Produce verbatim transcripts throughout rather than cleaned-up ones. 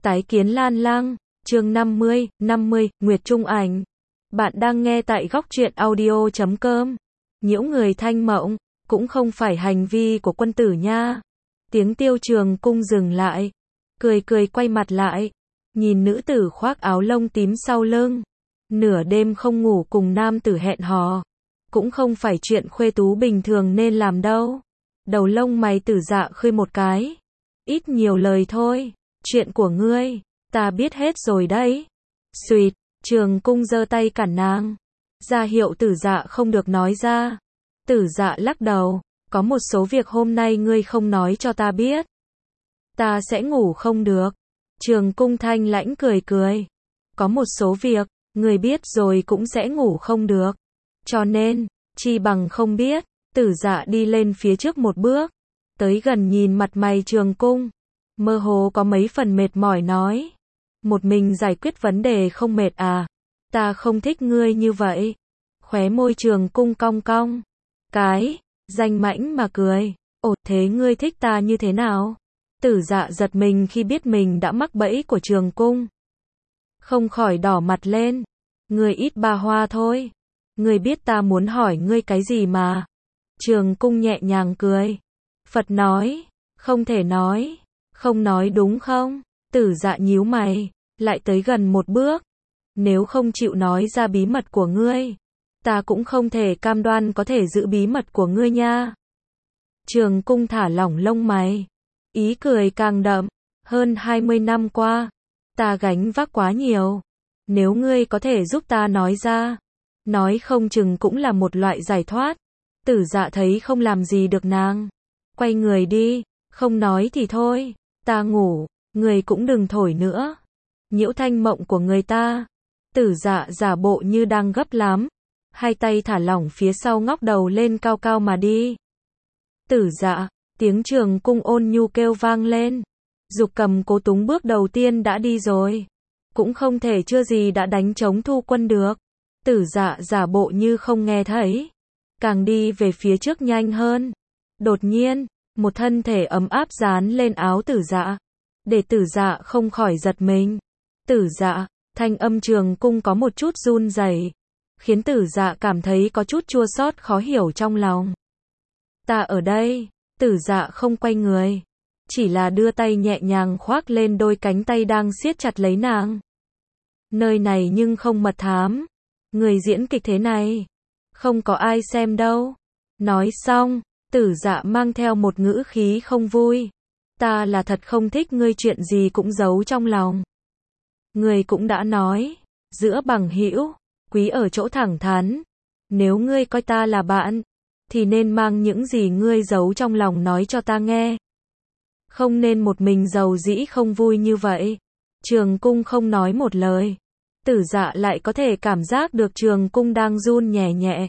Tái kiến Lan Lang, chương năm mươi, năm mươi, Nguyệt Trung Ảnh. Bạn đang nghe tại góc truyện audio chấm com. Nhiễu người thanh mộng, cũng không phải hành vi của quân tử nha. Tiếng Tiêu Trường Cung dừng lại, cười cười quay mặt lại, nhìn nữ tử khoác áo lông tím sau lưng. Nửa đêm không ngủ cùng nam tử hẹn hò, cũng không phải chuyện khuê tú bình thường nên làm đâu. Đầu lông mày Tử Dạ khơi một cái. Ít nhiều lời thôi, chuyện của ngươi, ta biết hết rồi đấy. Xuyệt, Trường Cung giơ tay cản nàng, ra hiệu Tử Dạ không được nói ra. Tử Dạ lắc đầu, có một số việc hôm nay ngươi không nói cho ta biết, ta sẽ ngủ không được. Trường Cung thanh lãnh cười cười, có một số việc, ngươi biết rồi cũng sẽ ngủ không được. Cho nên, chi bằng không biết. Tử Dạ đi lên phía trước một bước, tới gần nhìn mặt mày Trường Cung, mơ hồ có mấy phần mệt mỏi nói. Một mình giải quyết vấn đề không mệt à? Ta không thích ngươi như vậy. Khóe môi Trường Cung cong cong. Cái, danh mãnh mà cười. Ồ, thế ngươi thích ta như thế nào? Tử Dạ giật mình khi biết mình đã mắc bẫy của Trường Cung. Không khỏi đỏ mặt lên. Ngươi ít ba hoa thôi. Ngươi biết ta muốn hỏi ngươi cái gì mà. Trường Cung nhẹ nhàng cười. Phật nói, không thể nói, không nói đúng không? Tử Dạ nhíu mày, lại tới gần một bước. Nếu không chịu nói ra bí mật của ngươi, ta cũng không thể cam đoan có thể giữ bí mật của ngươi nha. Trường Cung thả lỏng lông mày, ý cười càng đậm. Hơn hai mươi năm qua, ta gánh vác quá nhiều. Nếu ngươi có thể giúp ta nói ra, nói không chừng cũng là một loại giải thoát. Tử Dạ thấy không làm gì được nàng, quay người đi, không nói thì thôi, ta ngủ, người cũng đừng thổi nữa, nhiễu thanh mộng của người ta. Tử Dạ giả bộ như đang gấp lắm, hai tay thả lỏng phía sau ngóc đầu lên cao cao mà đi. Tử Dạ, tiếng Trường Cung ôn nhu kêu vang lên. Dục Cầm Cố Túng bước đầu tiên đã đi rồi, cũng không thể chưa gì đã đánh trống thu quân được. Tử Dạ giả bộ như không nghe thấy, càng đi về phía trước nhanh hơn. Đột nhiên, một thân thể ấm áp dán lên áo Tử Dạ, để Tử Dạ không khỏi giật mình. Tử Dạ, thanh âm Trường Cung có một chút run rẩy, khiến Tử Dạ cảm thấy có chút chua xót khó hiểu trong lòng. Ta ở đây. Tử Dạ không quay người, chỉ là đưa tay nhẹ nhàng khoác lên đôi cánh tay đang siết chặt lấy nàng. Nơi này nhưng không mật thám, người diễn kịch thế này, không có ai xem đâu. Nói xong, Tử Dạ mang theo một ngữ khí không vui. Ta là thật không thích ngươi chuyện gì cũng giấu trong lòng. Ngươi cũng đã nói, giữa bằng hữu, quý ở chỗ thẳng thắn. Nếu ngươi coi ta là bạn, thì nên mang những gì ngươi giấu trong lòng nói cho ta nghe. Không nên một mình giàu dĩ không vui như vậy. Trường Cung không nói một lời. Tử Dạ lại có thể cảm giác được Trường Cung đang run nhẹ nhẹ.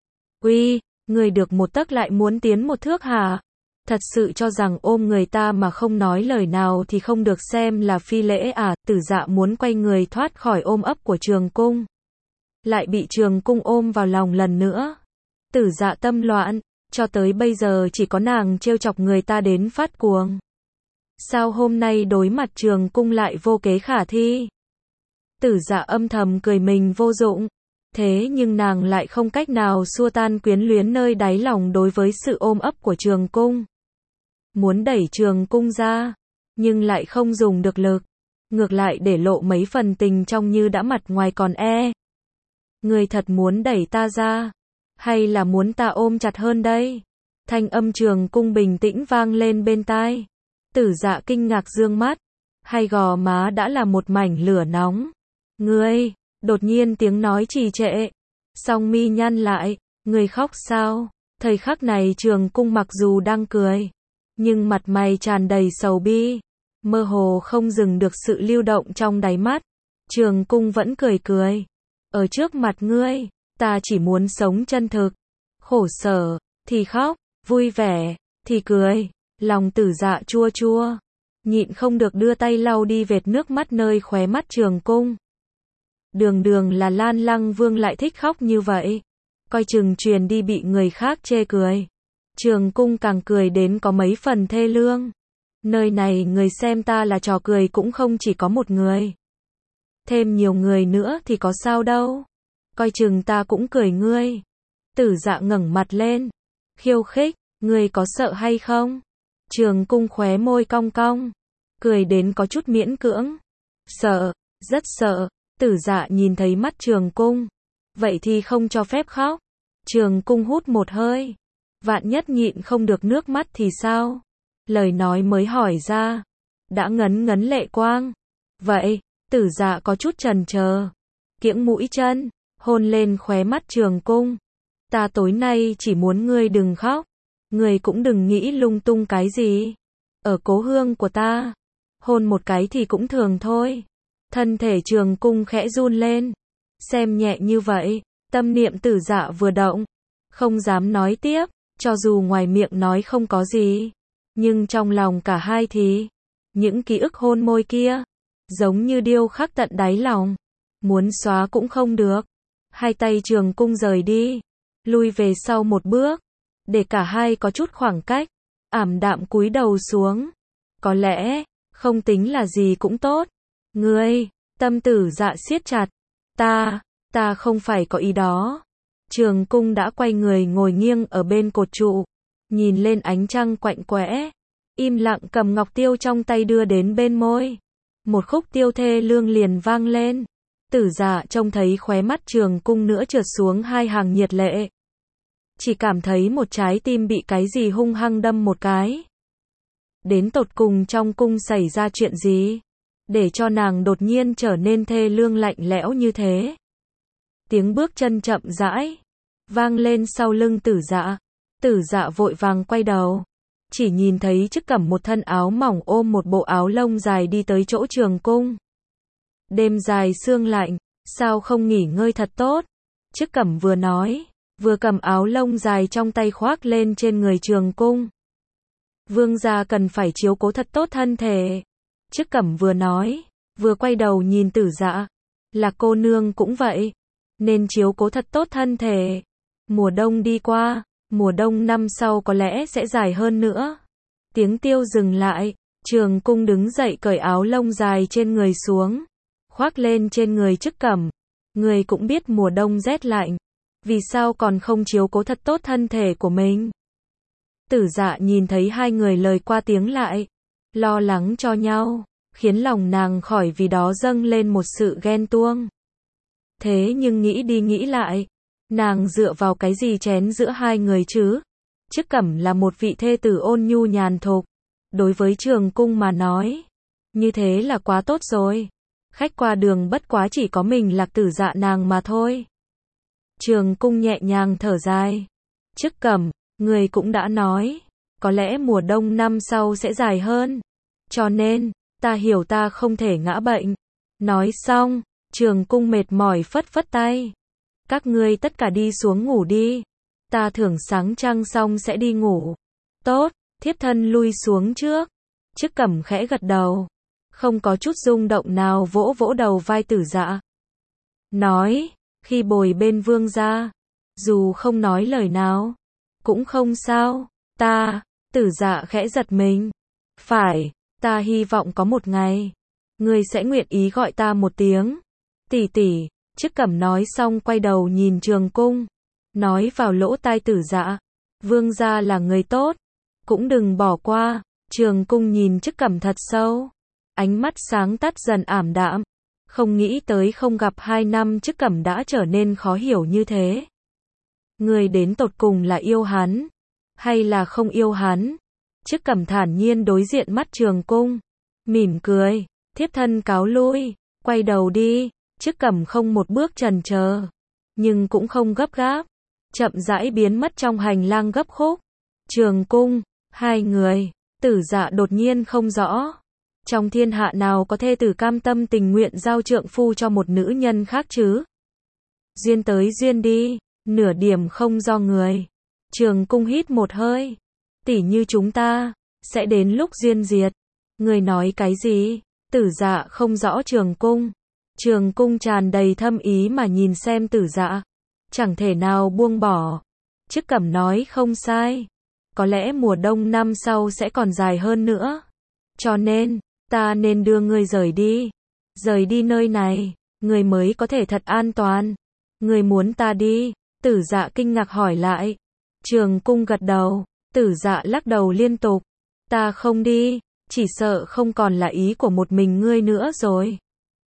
Uy, người được một tấc lại muốn tiến một thước hả? Thật sự cho rằng ôm người ta mà không nói lời nào thì không được xem là phi lễ à? Tử Dạ muốn quay người thoát khỏi ôm ấp của Trường Cung, lại bị Trường Cung ôm vào lòng lần nữa. Tử Dạ tâm loạn, cho tới bây giờ chỉ có nàng trêu chọc người ta đến phát cuồng. Sao hôm nay đối mặt Trường Cung lại vô kế khả thi? Tử Dạ âm thầm cười mình vô dụng. Thế nhưng nàng lại không cách nào xua tan quyến luyến nơi đáy lòng đối với sự ôm ấp của Trường Cung. Muốn đẩy Trường Cung ra, nhưng lại không dùng được lực. Ngược lại để lộ mấy phần tình trong như đã mặt ngoài còn e. Người thật muốn đẩy ta ra, hay là muốn ta ôm chặt hơn đây? Thanh âm Trường Cung bình tĩnh vang lên bên tai. Tử Dạ kinh ngạc dương mắt, hai gò má đã là một mảnh lửa nóng. Ngươi, đột nhiên tiếng nói trì trệ, song mi nhăn lại. Ngươi khóc sao? Thời khắc này Trường Cung mặc dù đang cười, nhưng mặt mày tràn đầy sầu bi, mơ hồ không dừng được sự lưu động trong đáy mắt. Trường Cung vẫn cười cười. Ở trước mặt ngươi, ta chỉ muốn sống chân thực. Khổ sở, thì khóc, vui vẻ, thì cười. Lòng Tử Dạ chua chua, nhịn không được đưa tay lau đi vệt nước mắt nơi khóe mắt Trường Cung. Đường đường là Lan Lăng Vương lại thích khóc như vậy, coi chừng truyền đi bị người khác chê cười. Trường Cung càng cười đến có mấy phần thê lương. Nơi này người xem ta là trò cười cũng không chỉ có một người. Thêm nhiều người nữa thì có sao đâu. Coi chừng ta cũng cười ngươi. Tử Dạ ngẩng mặt lên. Khiêu khích, ngươi có sợ hay không? Trường Cung khóe môi cong cong. Cười đến có chút miễn cưỡng. Sợ, rất sợ. Tử Dạ nhìn thấy mắt Trường Cung. Vậy thì không cho phép khóc. Trường Cung hút một hơi. Vạn nhất nhịn không được nước mắt thì sao? Lời nói mới hỏi ra. Đã ngấn ngấn lệ quang. Vậy, Tử Dạ có chút chần chờ. Kiễng mũi chân, hôn lên khóe mắt Trường Cung. Ta tối nay chỉ muốn ngươi đừng khóc. Ngươi cũng đừng nghĩ lung tung cái gì. Ở cố hương của ta, hôn một cái thì cũng thường thôi. Thân thể Trường Cung khẽ run lên. Xem nhẹ như vậy, tâm niệm Tử Dạ vừa động. Không dám nói tiếp, cho dù ngoài miệng nói không có gì. Nhưng trong lòng cả hai thì, những ký ức hôn môi kia, giống như điêu khắc tận đáy lòng. Muốn xóa cũng không được. Hai tay Trường Cung rời đi, lui về sau một bước, để cả hai có chút khoảng cách, ảm đạm cúi đầu xuống. Có lẽ, không tính là gì cũng tốt. Ngươi, tâm Tử Dạ siết chặt. Ta, ta không phải có ý đó. Trường Cung đã quay người ngồi nghiêng ở bên cột trụ, nhìn lên ánh trăng quạnh quẽ, im lặng cầm ngọc tiêu trong tay đưa đến bên môi. Một khúc tiêu thê lương liền vang lên. Tử Dạ trông thấy khóe mắt Trường Cung nữa trượt xuống hai hàng nhiệt lệ. Chỉ cảm thấy một trái tim bị cái gì hung hăng đâm một cái. Đến tột cùng trong cung xảy ra chuyện gì? Để cho nàng đột nhiên trở nên thê lương lạnh lẽo như thế. Tiếng bước chân chậm rãi vang lên sau lưng Tử Dạ. Tử Dạ vội vàng quay đầu, chỉ nhìn thấy Trức Cẩm một thân áo mỏng ôm một bộ áo lông dài đi tới chỗ Trường Cung. Đêm dài sương lạnh, sao không nghỉ ngơi thật tốt? Trức Cẩm vừa nói, vừa cầm áo lông dài trong tay khoác lên trên người Trường Cung. Vương gia cần phải chiếu cố thật tốt thân thể. Trức Cẩm vừa nói, vừa quay đầu nhìn Tử Dạ. Là cô nương cũng vậy, nên chiếu cố thật tốt thân thể. Mùa đông đi qua, mùa đông năm sau có lẽ sẽ dài hơn nữa. Tiếng tiêu dừng lại, Trường Cung đứng dậy cởi áo lông dài trên người xuống, khoác lên trên người Trức Cẩm. Người cũng biết mùa đông rét lạnh, vì sao còn không chiếu cố thật tốt thân thể của mình? Tử Dạ nhìn thấy hai người lời qua tiếng lại, lo lắng cho nhau, khiến lòng nàng khỏi vì đó dâng lên một sự ghen tuông. Thế nhưng nghĩ đi nghĩ lại, nàng dựa vào cái gì chén giữa hai người chứ? Trức Cẩm là một vị thê tử ôn nhu nhàn thục, đối với Trường Cung mà nói, như thế là quá tốt rồi. Khách qua đường bất quá chỉ có mình Lạc Tử Dạ nàng mà thôi. Trường Cung nhẹ nhàng thở dài. Trức Cẩm, người cũng đã nói, có lẽ mùa đông năm sau sẽ dài hơn. Cho nên, ta hiểu ta không thể ngã bệnh. Nói xong, Trường Cung mệt mỏi phất phất tay. Các ngươi tất cả đi xuống ngủ đi. Ta thưởng sáng trăng xong sẽ đi ngủ. Tốt, thiếp thân lui xuống trước. Trức Cẩm khẽ gật đầu, không có chút rung động nào vỗ vỗ đầu vai Tử Dạ. Nói, khi bồi bên vương gia, dù không nói lời nào, cũng không sao. Ta, Tử Dạ khẽ giật mình. Phải, ta hy vọng có một ngày, ngươi sẽ nguyện ý gọi ta một tiếng tỷ tỷ. Trức Cẩm nói xong quay đầu nhìn Trường Cung, nói vào lỗ tai Tử Dạ, vương gia là người tốt, cũng đừng bỏ qua. Trường Cung nhìn Trức Cẩm thật sâu, ánh mắt sáng tắt dần ảm đạm, không nghĩ tới không gặp hai năm Trức Cẩm đã trở nên khó hiểu như thế. Người đến tột cùng là yêu hắn, hay là không yêu hắn? Trức Cẩm thản nhiên đối diện mắt Trường Cung, mỉm cười, thiếp thân cáo lui, quay đầu đi. Trức Cẩm không một bước chần chờ, nhưng cũng không gấp gáp, chậm rãi biến mất trong hành lang gấp khúc. Trường Cung, hai người, Tử Dạ đột nhiên không rõ, trong thiên hạ nào có thê tử cam tâm tình nguyện giao trượng phu cho một nữ nhân khác chứ? Duyên tới duyên đi, nửa điểm không do người. Trường Cung hít một hơi, tỉ như chúng ta, sẽ đến lúc duyên diệt. Người nói cái gì? Tử Dạ không rõ Trường Cung. Trường Cung tràn đầy thâm ý mà nhìn xem Tử Dạ, chẳng thể nào buông bỏ. Trức Cẩm nói không sai, có lẽ mùa đông năm sau sẽ còn dài hơn nữa. Cho nên, ta nên đưa ngươi rời đi. Rời đi nơi này, ngươi mới có thể thật an toàn. Ngươi muốn ta đi? Tử Dạ kinh ngạc hỏi lại. Trường Cung gật đầu. Tử Dạ lắc đầu liên tục. Ta không đi, chỉ sợ không còn là ý của một mình ngươi nữa rồi.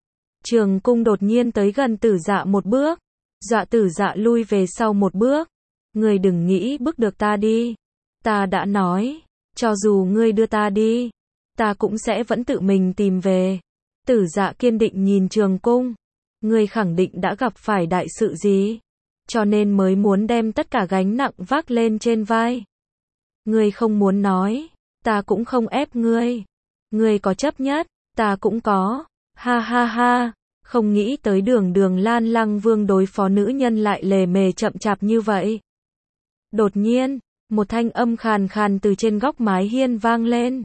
Trường Cung đột nhiên tới gần Tử Dạ một bước. Dọa Tử Dạ lui về sau một bước. Ngươi đừng nghĩ bức được ta đi. Ta đã nói, cho dù ngươi đưa ta đi, ta cũng sẽ vẫn tự mình tìm về. Tử Dạ kiên định nhìn Trường Cung. Ngươi khẳng định đã gặp phải đại sự gì, cho nên mới muốn đem tất cả gánh nặng vác lên trên vai. Ngươi không muốn nói, ta cũng không ép ngươi. Ngươi có chấp nhất, ta cũng có. Ha ha ha, không nghĩ tới đường đường Lan Lăng Vương đối phó nữ nhân lại lề mề chậm chạp như vậy. Đột nhiên, một thanh âm khàn khàn từ trên góc mái hiên vang lên.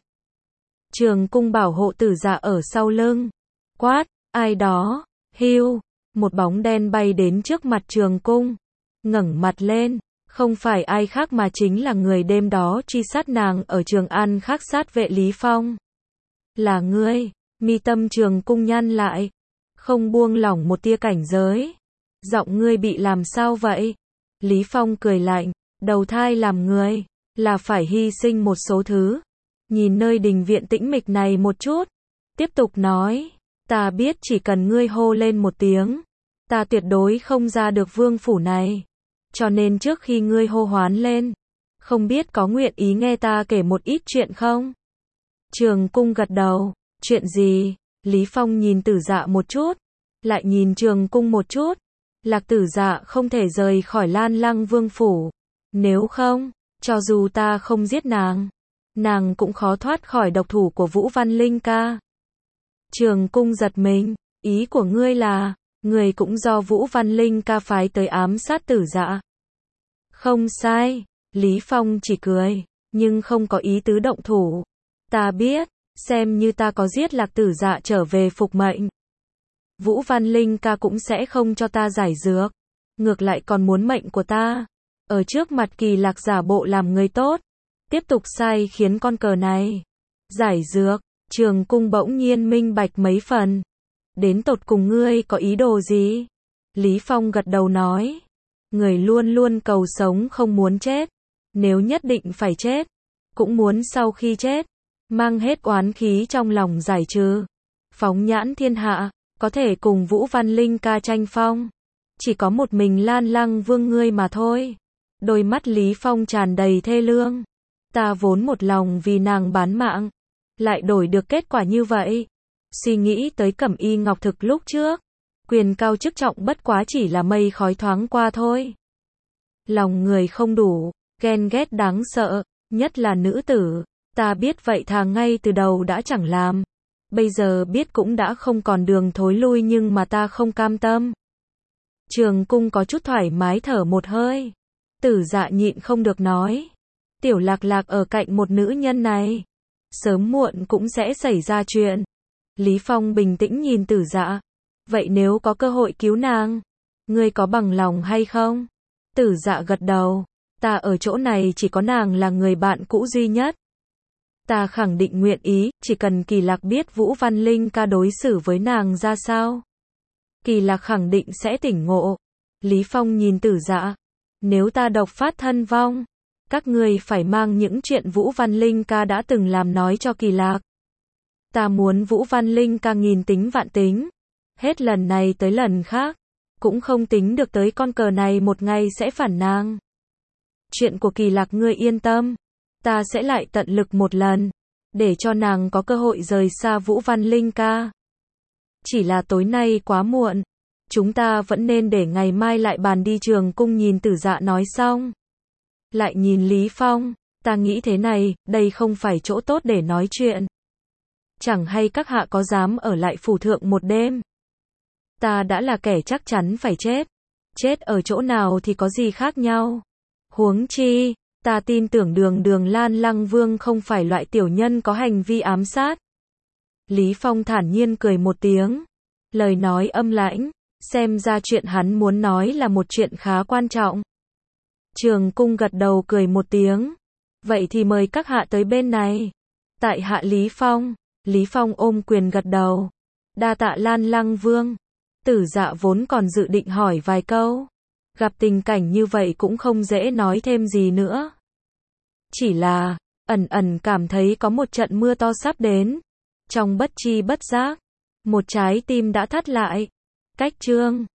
Trường Cung bảo hộ Tử Dạ ở sau lưng. Quát, ai đó, hưu, một bóng đen bay đến trước mặt Trường Cung. Ngẩng mặt lên, không phải ai khác mà chính là người đêm đó truy sát nàng ở Trường An khắc sát vệ Lý Phong. Là ngươi, mi tâm Trường Cung nhăn lại, không buông lỏng một tia cảnh giới. Giọng ngươi bị làm sao vậy? Lý Phong cười lạnh, đầu thai làm người, là phải hy sinh một số thứ. Nhìn nơi đình viện tĩnh mịch này một chút, tiếp tục nói, ta biết chỉ cần ngươi hô lên một tiếng, ta tuyệt đối không ra được vương phủ này. Cho nên trước khi ngươi hô hoán lên, không biết có nguyện ý nghe ta kể một ít chuyện không? Trường Cung gật đầu, chuyện gì? Lý Phong nhìn Tử Dạ một chút, lại nhìn Trường Cung một chút. Lạc Tử Dạ không thể rời khỏi Lan Lăng Vương phủ. Nếu không, cho dù ta không giết nàng, nàng cũng khó thoát khỏi độc thủ của Vũ Văn Linh ca. Trường Cung giật mình, ý của ngươi là, người cũng do Vũ Văn Linh ca phái tới ám sát Tử Dạ. Không sai, Lý Phong chỉ cười, nhưng không có ý tứ động thủ. Ta biết, xem như ta có giết Lạc Tử Dạ trở về phục mệnh, Vũ Văn Linh ca cũng sẽ không cho ta giải dược, ngược lại còn muốn mệnh của ta. Ở trước mặt Kỳ Lạc giả bộ làm người tốt, tiếp tục sai khiến con cờ này. Giải dược, Trường Cung bỗng nhiên minh bạch mấy phần. Đến tột cùng ngươi có ý đồ gì? Lý Phong gật đầu nói, người luôn luôn cầu sống không muốn chết. Nếu nhất định phải chết, cũng muốn sau khi chết, mang hết oán khí trong lòng giải trừ. Phóng nhãn thiên hạ, có thể cùng Vũ Văn Linh ca tranh phong, chỉ có một mình Lan Lăng Vương ngươi mà thôi. Đôi mắt Lý Phong tràn đầy thê lương. Ta vốn một lòng vì nàng bán mạng, lại đổi được kết quả như vậy. Suy nghĩ tới Cẩm Y Ngọc Thực lúc trước, quyền cao chức trọng bất quá chỉ là mây khói thoáng qua thôi. Lòng người không đủ, ghen ghét đáng sợ, nhất là nữ tử. Ta biết vậy thà ngay từ đầu đã chẳng làm. Bây giờ biết cũng đã không còn đường thối lui, nhưng mà ta không cam tâm. Trường Cung có chút thoải mái thở một hơi. Tử Dạ nhịn không được nói, Tiểu Lạc Lạc ở cạnh một nữ nhân này, sớm muộn cũng sẽ xảy ra chuyện. Lý Phong bình tĩnh nhìn Tử Dạ, vậy nếu có cơ hội cứu nàng, ngươi có bằng lòng hay không? Tử Dạ gật đầu, ta ở chỗ này chỉ có nàng là người bạn cũ duy nhất. Ta khẳng định nguyện ý, chỉ cần Kỳ Lạc biết Vũ Văn Linh ca đối xử với nàng ra sao, Kỳ Lạc khẳng định sẽ tỉnh ngộ. Lý Phong nhìn Tử Dạ, nếu ta độc phát thân vong, các ngươi phải mang những chuyện Vũ Văn Linh ca đã từng làm nói cho Kỳ Lạc. Ta muốn Vũ Văn Linh ca nghìn tính vạn tính, hết lần này tới lần khác, cũng không tính được tới con cờ này một ngày sẽ phản nàng. Chuyện của Kỳ Lạc ngươi yên tâm, ta sẽ lại tận lực một lần, để cho nàng có cơ hội rời xa Vũ Văn Linh ca. Chỉ là tối nay quá muộn, chúng ta vẫn nên để ngày mai lại bàn đi. Trường Cung nhìn Tử Dạ nói xong, lại nhìn Lý Phong, ta nghĩ thế này, đây không phải chỗ tốt để nói chuyện. Chẳng hay các hạ có dám ở lại phủ thượng một đêm? Ta đã là kẻ chắc chắn phải chết, chết ở chỗ nào thì có gì khác nhau. Huống chi, ta tin tưởng đường đường Lan Lăng Vương không phải loại tiểu nhân có hành vi ám sát. Lý Phong thản nhiên cười một tiếng, lời nói âm lãnh, xem ra chuyện hắn muốn nói là một chuyện khá quan trọng. Trường Cung gật đầu cười một tiếng, vậy thì mời các hạ tới bên này. Tại hạ Lý Phong. Lý Phong ôm quyền gật đầu. Đa tạ Lan Lăng Vương. Tử Dạ vốn còn dự định hỏi vài câu. Gặp tình cảnh như vậy cũng không dễ nói thêm gì nữa. Chỉ là, ẩn ẩn cảm thấy có một trận mưa to sắp đến. Trong bất chi bất giác, một trái tim đã thắt lại. Cách chương